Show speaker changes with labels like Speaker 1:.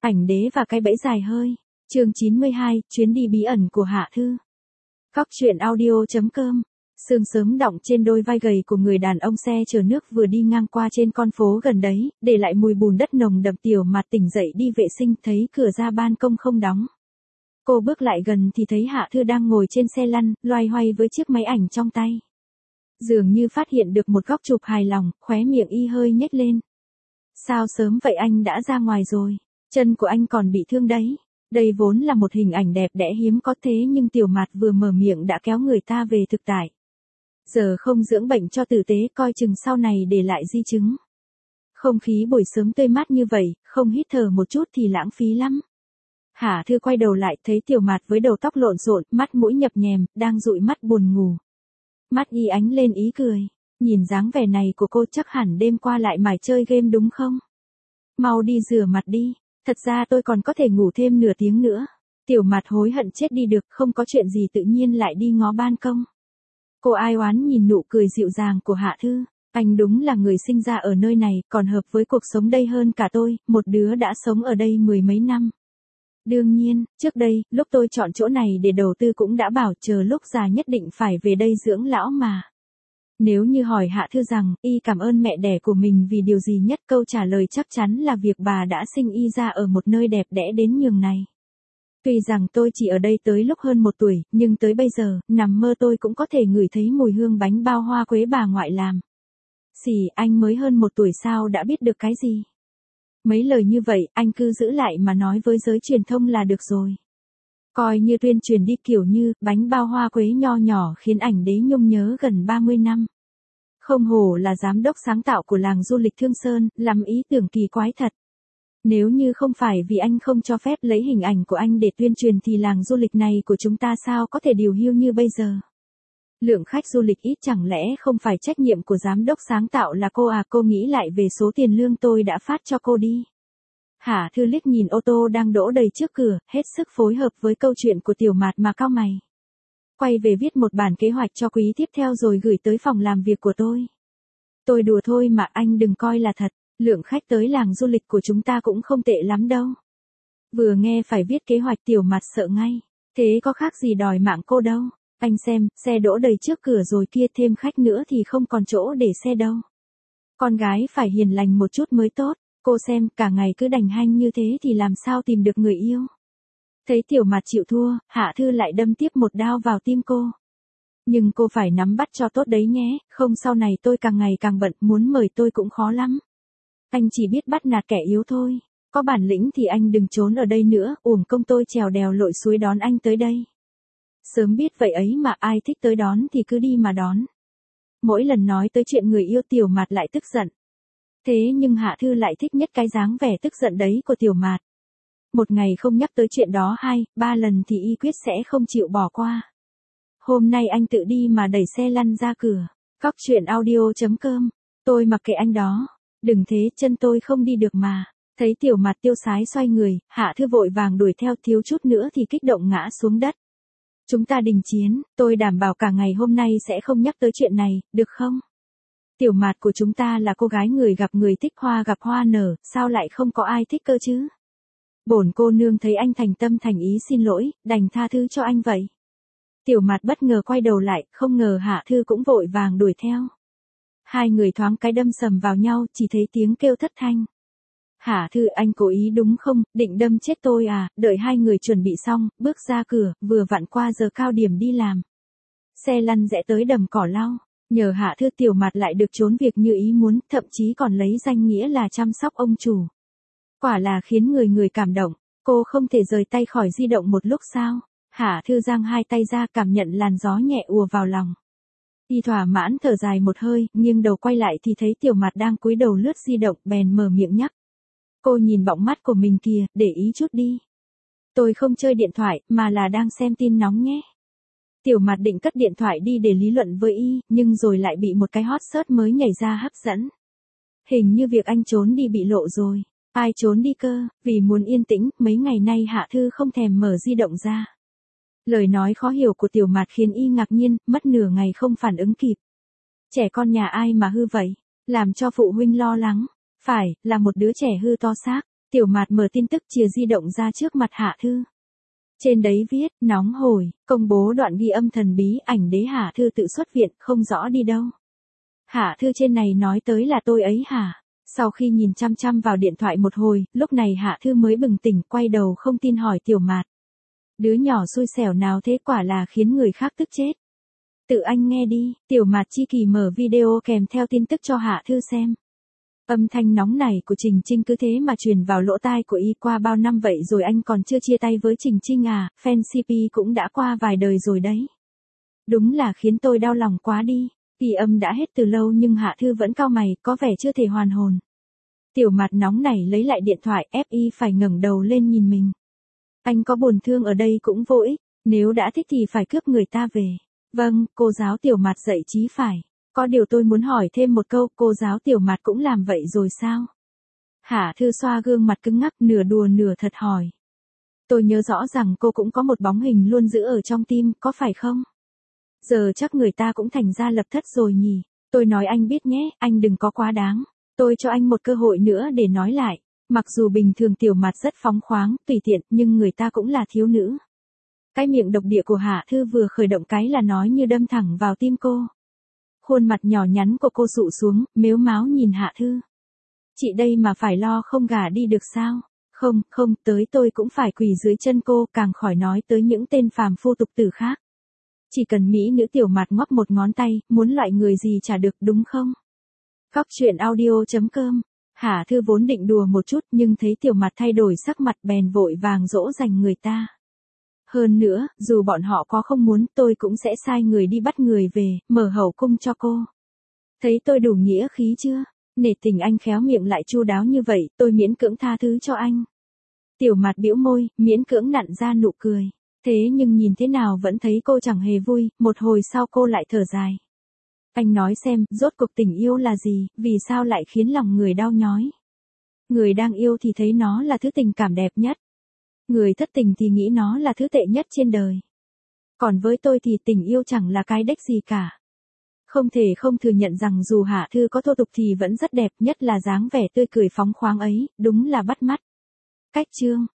Speaker 1: Ảnh đế và cái bẫy dài hơi. Chương 92, chuyến đi bí ẩn của Hạ Thư. Góc truyện audio.com. Sương sớm đọng trên đôi vai gầy của người đàn ông xe chở nước vừa đi ngang qua trên con phố gần đấy, để lại mùi bùn đất nồng đậm. Tiểu Mạt tỉnh dậy đi vệ sinh, thấy cửa ra ban công không đóng. Cô bước lại gần thì thấy Hạ Thư đang ngồi trên xe lăn, loay hoay với chiếc máy ảnh trong tay. Dường như phát hiện được một góc chụp hài lòng, khóe miệng y hơi nhếch lên. Sao sớm vậy, anh đã ra ngoài rồi? Chân của anh còn bị thương đấy. Đây vốn là một hình ảnh đẹp đẽ hiếm có, thế nhưng Tiểu Mạt vừa mở miệng đã kéo người ta về thực tại. Giờ không dưỡng bệnh cho tử tế, coi chừng sau này để lại di chứng. Không khí buổi sớm tươi mát như vậy, không hít thở một chút thì lãng phí lắm. Hạ Thư quay đầu lại thấy Tiểu Mạt với đầu tóc lộn xộn, mắt mũi nhập nhèm, đang dụi mắt buồn ngủ. Mắt y ánh lên ý cười. Nhìn dáng vẻ này của cô chắc hẳn đêm qua lại mải chơi game đúng không? Mau đi rửa mặt đi. Thật ra tôi còn có thể ngủ thêm nửa tiếng nữa. Tiểu Mạt hối hận chết đi được, không có chuyện gì tự nhiên lại đi ngó ban công. Cô ai oán nhìn nụ cười dịu dàng của Hạ Thư. Anh đúng là người sinh ra ở nơi này, còn hợp với cuộc sống đây hơn cả tôi, một đứa đã sống ở đây mười mấy năm. Đương nhiên, trước đây, lúc tôi chọn chỗ này để đầu tư cũng đã bảo chờ lúc già nhất định phải về đây dưỡng lão mà. Nếu như hỏi Hạ Thư rằng, y cảm ơn mẹ đẻ của mình vì điều gì nhất, câu trả lời chắc chắn là việc bà đã sinh y ra ở một nơi đẹp đẽ đến nhường này. Tuy rằng tôi chỉ ở đây tới lúc hơn 1 tuổi, nhưng tới bây giờ, nằm mơ tôi cũng có thể ngửi thấy mùi hương bánh bao hoa quế bà ngoại làm. Xì, anh mới hơn 1 tuổi sao đã biết được cái gì? Mấy lời như vậy, anh cứ giữ lại mà nói với giới truyền thông là được rồi. Coi như tuyên truyền đi, kiểu như, bánh bao hoa quế nho nhỏ khiến ảnh đế nhung nhớ gần 30 năm. Không hổ là giám đốc sáng tạo của làng du lịch Thương Sơn, lắm ý tưởng kỳ quái thật. Nếu như không phải vì anh không cho phép lấy hình ảnh của anh để tuyên truyền thì làng du lịch này của chúng ta sao có thể điều hưu như bây giờ. Lượng khách du lịch ít chẳng lẽ không phải trách nhiệm của giám đốc sáng tạo là cô à? Cô nghĩ lại về số tiền lương tôi đã phát cho cô đi. Hạ Thư liếc nhìn ô tô đang đỗ đầy trước cửa, hết sức phối hợp với câu chuyện của Tiểu Mạt mà cau mày. Quay về viết một bản kế hoạch cho quý tiếp theo rồi gửi tới phòng làm việc của tôi. Tôi đùa thôi mà, anh đừng coi là thật, lượng khách tới làng du lịch của chúng ta cũng không tệ lắm đâu. Vừa nghe phải viết kế hoạch Tiểu Mạt sợ ngay, thế có khác gì đòi mạng cô đâu. Anh xem, xe đỗ đầy trước cửa rồi kia, thêm khách nữa thì không còn chỗ để xe đâu. Con gái phải hiền lành một chút mới tốt. Cô xem, cả ngày cứ đành hanh như thế thì làm sao tìm được người yêu. Thấy Tiểu Mạt chịu thua, Hạ Thư lại đâm tiếp một đao vào tim cô. Nhưng cô phải nắm bắt cho tốt đấy nhé, không sau này tôi càng ngày càng bận, muốn mời tôi cũng khó lắm. Anh chỉ biết bắt nạt kẻ yếu thôi. Có bản lĩnh thì anh đừng trốn ở đây nữa, uổng công tôi trèo đèo lội suối đón anh tới đây. Sớm biết vậy ấy mà, ai thích tới đón thì cứ đi mà đón. Mỗi lần nói tới chuyện người yêu Tiểu Mạt lại tức giận. Thế nhưng Hạ Thư lại thích nhất cái dáng vẻ tức giận đấy của Tiểu Mạt. Một ngày không nhắc tới chuyện đó 2-3 lần thì y quyết sẽ không chịu bỏ qua. Hôm nay anh tự đi mà đẩy xe lăn ra cửa. Góc truyện audio.com. Tôi mặc kệ anh đó. Đừng thế, chân tôi không đi được mà. Thấy Tiểu Mạt tiêu sái xoay người, Hạ Thư vội vàng đuổi theo, thiếu chút nữa thì kích động ngã xuống đất. Chúng ta đình chiến, tôi đảm bảo cả ngày hôm nay sẽ không nhắc tới chuyện này, được không? Tiểu Mạt của chúng ta là cô gái người gặp người thích hoa gặp hoa nở, sao lại không có ai thích cơ chứ? Bổn cô nương thấy anh thành tâm thành ý xin lỗi, đành tha thứ cho anh vậy. Tiểu Mạt bất ngờ quay đầu lại, không ngờ Hạ Thư cũng vội vàng đuổi theo. Hai người thoáng cái đâm sầm vào nhau, chỉ thấy tiếng kêu thất thanh. Hạ Thư, anh cố ý đúng không, định đâm chết tôi à? Đợi hai người chuẩn bị xong, bước ra cửa, vừa vặn qua giờ cao điểm đi làm. Xe lăn rẽ tới đầm cỏ lau. Nhờ Hạ Thư, Tiểu Mạt lại được trốn việc như ý muốn, thậm chí còn lấy danh nghĩa là chăm sóc ông chủ. Quả là khiến người cảm động. Cô không thể rời tay khỏi di động một lúc sao? Hạ Thư giang hai tay ra, cảm nhận làn gió nhẹ ùa vào lòng. Y thỏa mãn thở dài một hơi, nghiêng đầu quay lại thì thấy Tiểu Mạt đang cúi đầu lướt di động, bèn mở miệng nhắc. Cô nhìn bọng mắt của mình kìa, để ý chút đi. Tôi không chơi điện thoại, mà là đang xem tin nóng nhé. Tiểu Mạt định cất điện thoại đi để lý luận với y, nhưng rồi lại bị một cái hot search mới nhảy ra hấp dẫn. Hình như việc anh trốn đi bị lộ rồi. Ai trốn đi cơ? Vì muốn yên tĩnh, mấy ngày nay Hạ Thư không thèm mở di động ra. Lời nói khó hiểu của Tiểu Mạt khiến y ngạc nhiên, mất nửa ngày không phản ứng kịp. Trẻ con nhà ai mà hư vậy? Làm cho phụ huynh lo lắng. Phải, là một đứa trẻ hư to xác. Tiểu Mạt mở tin tức chìa di động ra trước mặt Hạ Thư. Trên đấy viết, nóng hổi, công bố đoạn ghi âm thần bí ảnh đế Hạ Thư tự xuất viện, không rõ đi đâu. Hạ Thư trên này nói tới là tôi ấy hả? Sau khi nhìn chăm chăm vào điện thoại một hồi, lúc này Hạ Thư mới bừng tỉnh, quay đầu không tin hỏi Tiểu Mạt. Đứa nhỏ xui xẻo nào thế, quả là khiến người khác tức chết. Tự anh nghe đi, Tiểu Mạt chi kỳ mở video kèm theo tin tức cho Hạ Thư xem. Âm thanh nóng này của Trình Trinh cứ thế mà truyền vào lỗ tai của y qua bao năm vậy rồi anh còn chưa chia tay với Trình Trinh à, fan CP cũng đã qua vài đời rồi đấy. Đúng là khiến tôi đau lòng quá đi, ghi âm đã hết từ lâu nhưng Hạ Thư vẫn cau mày, có vẻ chưa thể hoàn hồn. Tiểu Mạt nóng này lấy lại điện thoại, ép y phải ngẩng đầu lên nhìn mình. Anh có buồn thương ở đây cũng vô ích, nếu đã thích thì phải cướp người ta về. Vâng, cô giáo Tiểu Mạt dạy chí phải. Có điều tôi muốn hỏi thêm một câu, cô giáo Tiểu Mạt cũng làm vậy rồi sao? Hạ Thư xoa gương mặt cứng ngắc, nửa đùa nửa thật hỏi. Tôi nhớ rõ rằng cô cũng có một bóng hình luôn giữ ở trong tim, có phải không? Giờ chắc người ta cũng thành ra lập thất rồi nhỉ? Tôi nói anh biết nhé, anh đừng có quá đáng. Tôi cho anh một cơ hội nữa để nói lại. Mặc dù bình thường Tiểu Mạt rất phóng khoáng, tùy tiện, nhưng người ta cũng là thiếu nữ. Cái miệng độc địa của Hạ Thư vừa khởi động cái là nói như đâm thẳng vào tim cô. Khuôn mặt nhỏ nhắn của cô sụ xuống, mếu máo nhìn Hạ Thư. Chị đây mà phải lo không gả đi được sao? Không, không, tới tôi cũng phải quỳ dưới chân cô, càng khỏi nói tới những tên phàm phu tục tử khác. Chỉ cần mỹ nữ Tiểu Mạt ngoắc một ngón tay, muốn loại người gì chả được đúng không? Cóc truyện audio.com. Hạ Thư vốn định đùa một chút nhưng thấy Tiểu Mạt thay đổi sắc mặt bèn vội vàng dỗ dành người ta. Hơn nữa, dù bọn họ có không muốn tôi cũng sẽ sai người đi bắt người về, mở hậu cung cho cô. Thấy tôi đủ nghĩa khí chưa? Nể tình anh khéo miệng lại chu đáo như vậy, tôi miễn cưỡng tha thứ cho anh. Tiểu Mạt bĩu môi, miễn cưỡng nặn ra nụ cười. Thế nhưng nhìn thế nào vẫn thấy cô chẳng hề vui, một hồi sau cô lại thở dài. Anh nói xem, rốt cuộc tình yêu là gì, vì sao lại khiến lòng người đau nhói? Người đang yêu thì thấy nó là thứ tình cảm đẹp nhất. Người thất tình thì nghĩ nó là thứ tệ nhất trên đời. Còn với tôi thì tình yêu chẳng là cái đếch gì cả. Không thể không thừa nhận rằng dù Hạ Thư có thô tục thì vẫn rất đẹp, nhất là dáng vẻ tươi cười phóng khoáng ấy, đúng là bắt mắt. Cách chương